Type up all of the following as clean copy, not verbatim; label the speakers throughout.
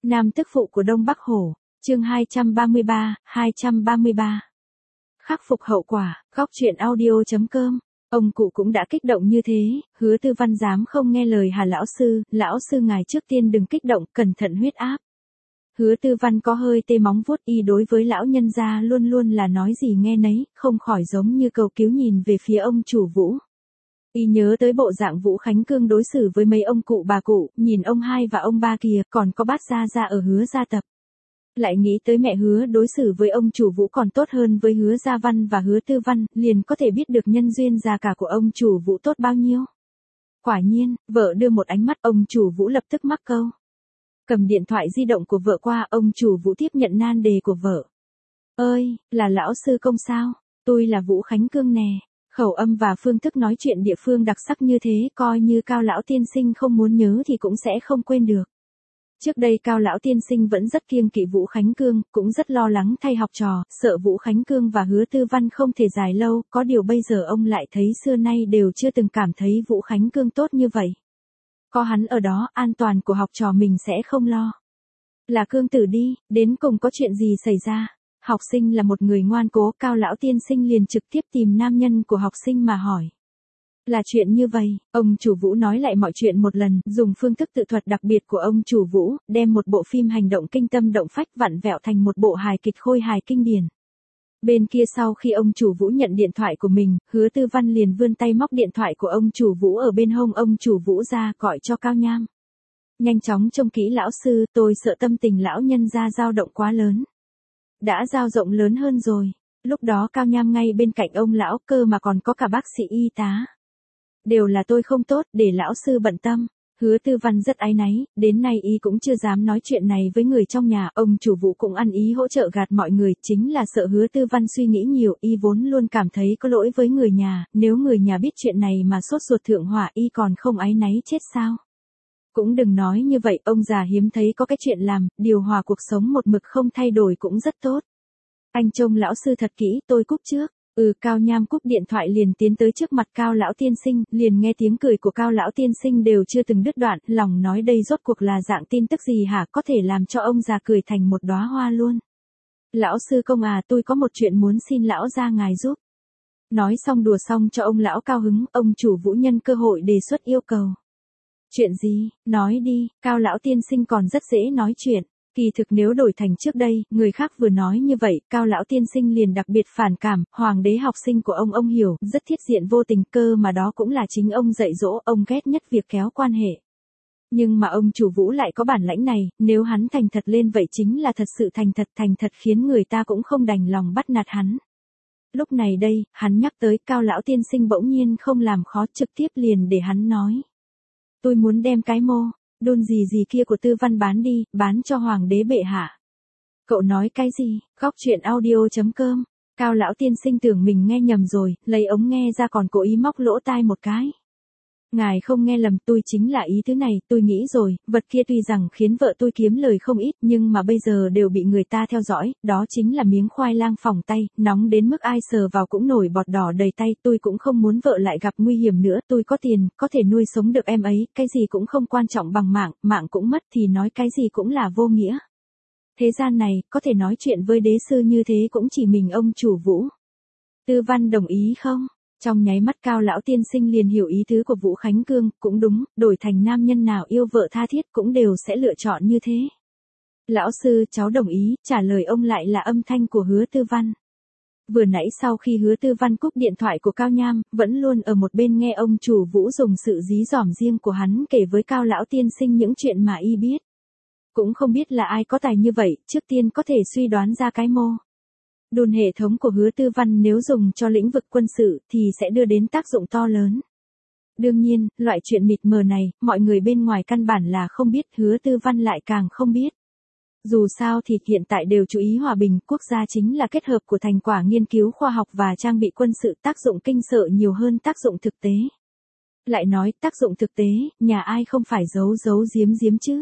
Speaker 1: Nam tức phụ của Đông Bắc Hổ, chương 233. Khắc phục hậu quả, góc truyện audio.com. Ông cụ cũng đã kích động như thế, Hứa Tư Văn dám không nghe lời Hà lão sư ngài trước tiên đừng kích động, cẩn thận huyết áp. Hứa Tư Văn có hơi tê móng vuốt y đối với lão nhân gia luôn luôn là nói gì nghe nấy, không khỏi giống như cầu cứu nhìn về phía ông chủ Vũ. Y nhớ tới bộ dạng Vũ Khánh Cương đối xử với mấy ông cụ bà cụ, nhìn ông hai và ông ba kìa, còn có bát gia gia ở Hứa gia tập. Lại nghĩ tới mẹ Hứa đối xử với ông chủ Vũ còn tốt hơn với Hứa Gia Văn và Hứa Tư Văn, liền có thể biết được nhân duyên già cả của ông chủ Vũ tốt bao nhiêu. Quả nhiên, vợ đưa một ánh mắt, ông chủ Vũ lập tức mắc câu. Cầm điện thoại di động của vợ qua, ông chủ Vũ tiếp nhận nan đề của vợ. Ơi, là lão sư công sao? Tôi là Vũ Khánh Cương nè. Khẩu âm và phương thức nói chuyện địa phương đặc sắc như thế, coi như Cao lão tiên sinh không muốn nhớ thì cũng sẽ không quên được. Trước đây Cao lão tiên sinh vẫn rất kiêng kỵ Vũ Khánh Cương, cũng rất lo lắng thay học trò, sợ Vũ Khánh Cương và Hứa Tư Văn không thể dài lâu, có điều bây giờ ông lại thấy xưa nay đều chưa từng cảm thấy Vũ Khánh Cương tốt như vậy. Có hắn ở đó, an toàn của học trò mình sẽ không lo. Là Cương tử đi, đến cùng có chuyện gì xảy ra? Học sinh là một người ngoan cố, Cao lão tiên sinh liền trực tiếp tìm nam nhân của học sinh mà hỏi. Là chuyện như vậy, ông chủ Vũ nói lại mọi chuyện một lần, dùng phương thức tự thuật đặc biệt của ông chủ Vũ, đem một bộ phim hành động kinh tâm động phách vặn vẹo thành một bộ hài kịch khôi hài kinh điển. Bên kia sau khi ông chủ Vũ nhận điện thoại của mình, Hứa Tư Văn liền vươn tay móc điện thoại của ông chủ Vũ ở bên hông ông chủ Vũ ra, gọi cho Cao Nham. Nhanh chóng trông kỹ lão sư, tôi sợ tâm tình lão nhân ra dao động quá lớn. Đã dao rộng lớn hơn rồi. Lúc đó Cao Nham ngay bên cạnh ông lão, cơ mà còn có cả bác sĩ y tá. Đều là tôi không tốt, để lão sư bận tâm. Hứa Tư Văn rất áy náy, đến nay y cũng chưa dám nói chuyện này với người trong nhà, ông chủ Vũ cũng ăn ý hỗ trợ gạt mọi người, chính là sợ Hứa Tư Văn suy nghĩ nhiều, y vốn luôn cảm thấy có lỗi với người nhà, nếu người nhà biết chuyện này mà sốt ruột thượng hỏa y còn không áy náy chết sao. Cũng đừng nói như vậy, ông già hiếm thấy có cái chuyện làm, điều hòa cuộc sống một mực không thay đổi cũng rất tốt. Anh trông lão sư thật kỹ, tôi cúp trước. Cao Nham cúp điện thoại liền tiến tới trước mặt Cao lão tiên sinh, liền nghe tiếng cười của Cao lão tiên sinh đều chưa từng đứt đoạn, lòng nói đây rốt cuộc là dạng tin tức gì hả, có thể làm cho ông già cười thành một đóa hoa luôn. Lão sư công à, tôi có một chuyện muốn xin lão gia ngài giúp. Nói xong đùa xong cho ông lão cao hứng, ông chủ Vũ nhân cơ hội đề xuất yêu cầu. Chuyện gì, nói đi, Cao lão tiên sinh còn rất dễ nói chuyện. Kỳ thực nếu đổi thành trước đây, người khác vừa nói như vậy, Cao lão tiên sinh liền đặc biệt phản cảm, hoàng đế học sinh của ông hiểu, rất thiết diện vô tình, cơ mà đó cũng là chính ông dạy dỗ, ông ghét nhất việc kéo quan hệ. Nhưng mà ông chủ Vũ lại có bản lãnh này, nếu hắn thành thật lên vậy chính là thật sự thành thật khiến người ta cũng không đành lòng bắt nạt hắn. Lúc này đây, hắn nhắc tới Cao lão tiên sinh bỗng nhiên không làm khó, trực tiếp liền để hắn nói. Tôi muốn đem cái mô đôn gì kia của Tư Văn bán đi, bán cho hoàng đế bệ hạ. Cậu nói cái gì? Góc truyện audio.com. Cao lão tiên sinh tưởng mình nghe nhầm rồi, lấy ống nghe ra còn cố ý móc lỗ tai một cái. Ngài không nghe lầm, tôi chính là ý thứ này, tôi nghĩ rồi, vật kia tuy rằng khiến vợ tôi kiếm lời không ít nhưng mà bây giờ đều bị người ta theo dõi, đó chính là miếng khoai lang phỏng tay, nóng đến mức ai sờ vào cũng nổi bọt đỏ đầy tay, tôi cũng không muốn vợ lại gặp nguy hiểm nữa, tôi có tiền, có thể nuôi sống được em ấy, cái gì cũng không quan trọng bằng mạng cũng mất thì nói cái gì cũng là vô nghĩa. Thế gian này, có thể nói chuyện với đế sư như thế cũng chỉ mình ông chủ Vũ. Tư Văn đồng ý không? Trong nháy mắt Cao lão tiên sinh liền hiểu ý tứ của Vũ Khánh Cương, cũng đúng, đổi thành nam nhân nào yêu vợ tha thiết cũng đều sẽ lựa chọn như thế. Lão sư, cháu đồng ý, trả lời ông lại là âm thanh của Hứa Tư Văn. Vừa nãy sau khi Hứa Tư Văn cúp điện thoại của Cao Nham, vẫn luôn ở một bên nghe ông chủ Vũ dùng sự dí dỏm riêng của hắn kể với Cao lão tiên sinh những chuyện mà y biết. Cũng không biết là ai có tài như vậy, trước tiên có thể suy đoán ra cái mô đồn hệ thống của Hứa Tư Văn nếu dùng cho lĩnh vực quân sự thì sẽ đưa đến tác dụng to lớn. Đương nhiên, loại chuyện mịt mờ này, mọi người bên ngoài căn bản là không biết, Hứa Tư Văn lại càng không biết. Dù sao thì hiện tại đều chú ý hòa bình, quốc gia chính là kết hợp của thành quả nghiên cứu khoa học và trang bị quân sự, tác dụng kinh sợ nhiều hơn tác dụng thực tế. Lại nói, tác dụng thực tế, nhà ai không phải giấu giếm chứ.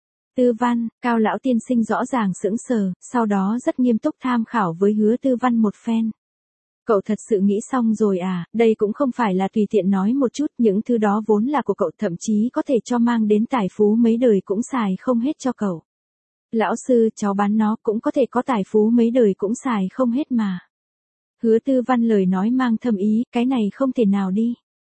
Speaker 1: Tư Văn, Cao lão tiên sinh rõ ràng sững sờ, sau đó rất nghiêm túc tham khảo với Hứa Tư Văn một phen. Cậu thật sự nghĩ xong rồi à, đây cũng không phải là tùy tiện nói một chút, những thứ đó vốn là của cậu, thậm chí có thể cho mang đến tài phú mấy đời cũng xài không hết cho cậu. Lão sư, cháu bán nó cũng có thể có tài phú mấy đời cũng xài không hết mà. Hứa Tư Văn lời nói mang thâm ý, cái này không thể nào đi.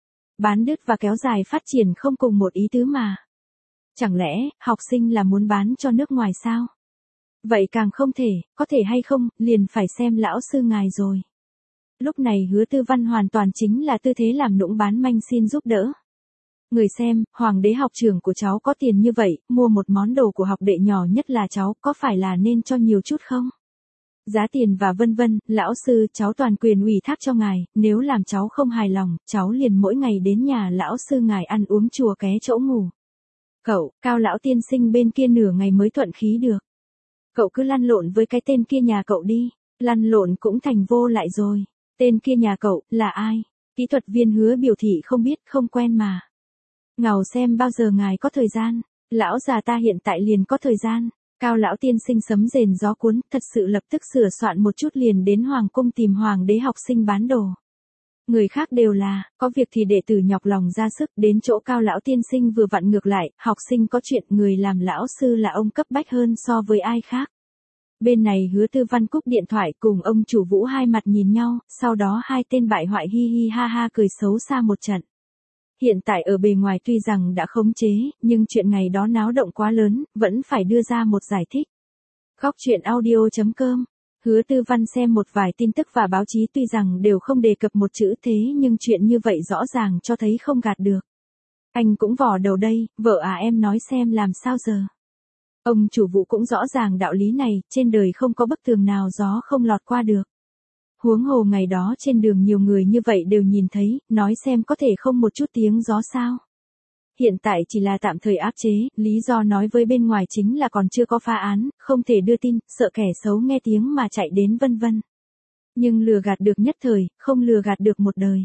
Speaker 1: Bán đứt và kéo dài phát triển không cùng một ý tứ mà. Chẳng lẽ, học sinh là muốn bán cho nước ngoài sao? Vậy càng không thể, có thể hay không, liền phải xem lão sư ngài rồi. Lúc này Hứa Tư Văn hoàn toàn chính là tư thế làm nũng bán manh xin giúp đỡ. Người xem, hoàng đế học trưởng của cháu có tiền như vậy, mua một món đồ của học đệ nhỏ nhất là cháu, có phải là nên cho nhiều chút không? Giá tiền và vân vân, lão sư, cháu toàn quyền ủy thác cho ngài, nếu làm cháu không hài lòng, cháu liền mỗi ngày đến nhà lão sư ngài ăn uống chùa ké chỗ ngủ. Cậu, Cao lão tiên sinh bên kia nửa ngày mới thuận khí được. Cậu cứ lăn lộn với cái tên kia nhà cậu đi, lăn lộn cũng thành vô lại rồi. Tên kia nhà cậu, là ai? Kỹ thuật viên Hứa biểu thị không biết, không quen mà. Ngào xem bao giờ ngài có thời gian, lão già ta hiện tại liền có thời gian. Cao lão tiên sinh sấm rền gió cuốn, thật sự lập tức sửa soạn một chút liền đến hoàng cung tìm hoàng đế học sinh bán đồ. Người khác đều là, có việc thì đệ tử nhọc lòng ra sức, đến chỗ Cao lão tiên sinh vừa vặn ngược lại, học sinh có chuyện, người làm lão sư là ông cấp bách hơn so với ai khác. Bên này Hứa Tư Văn cúp điện thoại cùng ông chủ Vũ hai mặt nhìn nhau, sau đó hai tên bại hoại hi hi ha ha cười xấu xa một trận. Hiện tại ở bề ngoài tuy rằng đã khống chế, nhưng chuyện ngày đó náo động quá lớn, vẫn phải đưa ra một giải thích. Góc truyện audio.com. Hứa Tư Văn xem một vài tin tức và báo chí tuy rằng đều không đề cập một chữ thế nhưng chuyện như vậy rõ ràng cho thấy không gạt được. Anh cũng vò đầu đây, vợ à em nói xem làm sao giờ. Ông chủ Vũ cũng rõ ràng đạo lý này, trên đời không có bức tường nào gió không lọt qua được. Huống hồ ngày đó trên đường nhiều người như vậy đều nhìn thấy, nói xem có thể không một chút tiếng gió sao. Hiện tại chỉ là tạm thời áp chế, lý do nói với bên ngoài chính là còn chưa có phá án, không thể đưa tin, sợ kẻ xấu nghe tiếng mà chạy đến vân vân. Nhưng lừa gạt được nhất thời, không lừa gạt được một đời.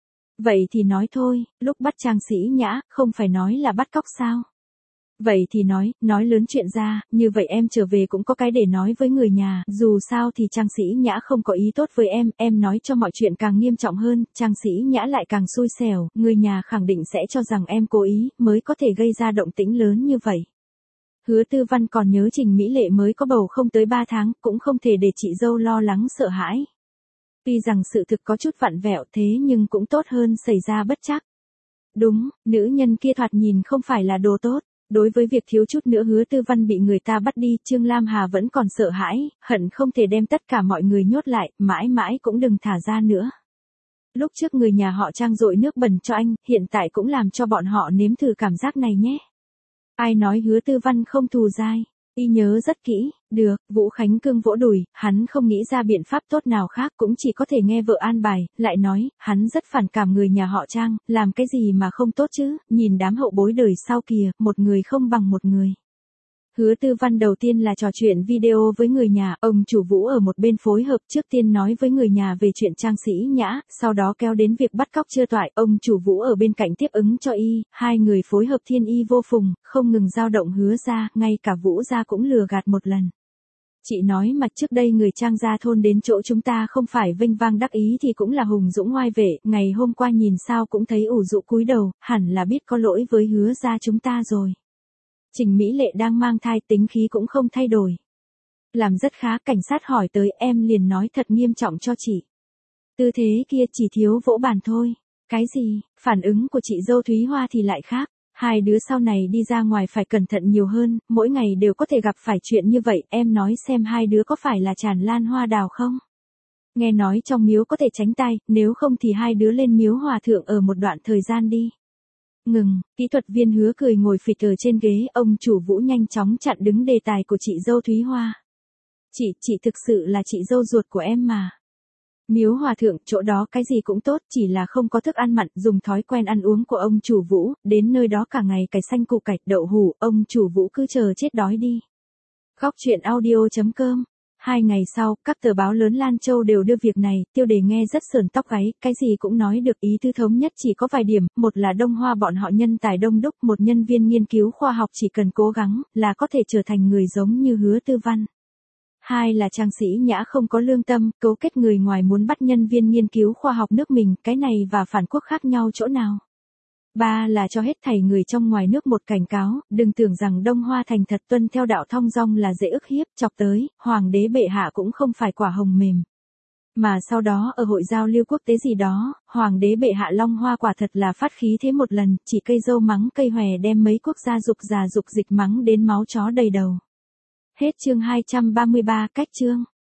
Speaker 1: Vậy thì nói thôi, lúc bắt Trang Sĩ Nhã, không phải nói là bắt cóc sao? Vậy thì nói lớn chuyện ra, như vậy em trở về cũng có cái để nói với người nhà, dù sao thì Trang Sĩ Nhã không có ý tốt với em nói cho mọi chuyện càng nghiêm trọng hơn, Trang Sĩ Nhã lại càng xui xẻo, người nhà khẳng định sẽ cho rằng em cố ý, mới có thể gây ra động tĩnh lớn như vậy. Hứa Tư Văn còn nhớ Trình Mỹ Lệ mới có bầu không tới 3 tháng, cũng không thể để chị dâu lo lắng sợ hãi. Tuy rằng sự thực có chút vặn vẹo thế nhưng cũng tốt hơn xảy ra bất trắc. Đúng, nữ nhân kia thoạt nhìn không phải là đồ tốt. Đối với việc thiếu chút nữa Hứa Tư Văn bị người ta bắt đi, Trương Lam Hà vẫn còn sợ hãi, hận không thể đem tất cả mọi người nhốt lại, mãi mãi cũng đừng thả ra nữa. Lúc trước người nhà họ Trang dội nước bẩn cho anh, hiện tại cũng làm cho bọn họ nếm thử cảm giác này nhé. Ai nói Hứa Tư Văn không thù dai, y nhớ rất kỹ, được, Vũ Khánh Cương vỗ đùi, hắn không nghĩ ra biện pháp tốt nào khác cũng chỉ có thể nghe vợ an bài, lại nói, hắn rất phản cảm người nhà họ Trang, làm cái gì mà không tốt chứ, nhìn đám hậu bối đời sau kìa, một người không bằng một người. Hứa Tư Văn đầu tiên là trò chuyện video với người nhà, ông chủ Vũ ở một bên phối hợp trước tiên nói với người nhà về chuyện Trang Sĩ Nhã, sau đó kéo đến việc bắt cóc chưa toại, ông chủ Vũ ở bên cạnh tiếp ứng cho y, hai người phối hợp thiên y vô phùng, không ngừng dao động Hứa gia, ngay cả Vũ gia cũng lừa gạt một lần. Chị nói mà trước đây người Trang gia thôn đến chỗ chúng ta không phải vinh vang đắc ý thì cũng là hùng dũng oai vệ, ngày hôm qua nhìn sao cũng thấy ủ rũ cúi đầu, hẳn là biết có lỗi với Hứa gia chúng ta rồi. Trình Mỹ Lệ đang mang thai tính khí cũng không thay đổi. Làm rất khá, cảnh sát hỏi tới em liền nói thật nghiêm trọng cho chị. Tư thế kia chỉ thiếu vỗ bàn thôi. Cái gì, phản ứng của chị dâu Thúy Hoa thì lại khác. Hai đứa sau này đi ra ngoài phải cẩn thận nhiều hơn, mỗi ngày đều có thể gặp phải chuyện như vậy, em nói xem hai đứa có phải là tràn lan hoa đào không? Nghe nói trong miếu có thể tránh tai, nếu không thì hai đứa lên miếu hòa thượng ở một đoạn thời gian đi. Ngừng, kỹ thuật viên Hứa cười ngồi phịch ở trên ghế, ông chủ Vũ nhanh chóng chặn đứng đề tài của chị dâu Thúy Hoa. Chị thực sự là chị dâu ruột của em mà. Miếu hòa thượng, chỗ đó cái gì cũng tốt, chỉ là không có thức ăn mặn, dùng thói quen ăn uống của ông chủ Vũ, đến nơi đó cả ngày cải xanh củ cải, đậu hủ, ông chủ Vũ cứ chờ chết đói đi. Góc truyện audio.com. 2 ngày sau, các tờ báo lớn Lan Châu đều đưa việc này, tiêu đề nghe rất sởn tóc gáy, cái gì cũng nói được, ý tứ thống nhất chỉ có vài điểm, một là Đông Hoa bọn họ nhân tài đông đúc, một nhân viên nghiên cứu khoa học chỉ cần cố gắng, là có thể trở thành người giống như Hứa Tư Văn. Hai là Trang Sĩ Nhã không có lương tâm, cấu kết người ngoài muốn bắt nhân viên nghiên cứu khoa học nước mình, cái này và phản quốc khác nhau chỗ nào. Ba là cho hết thảy người trong ngoài nước một cảnh cáo, đừng tưởng rằng Đông Hoa thành thật tuân theo đạo thông dong là dễ ức hiếp, chọc tới, hoàng đế bệ hạ cũng không phải quả hồng mềm. Mà sau đó ở hội giao lưu quốc tế gì đó, hoàng đế bệ hạ Long Hoa quả thật là phát khí thế một lần, chỉ cây dâu mắng cây hòe đem mấy quốc gia dục già dục dịch mắng đến máu chó đầy đầu. Hết chương 233, cách chương.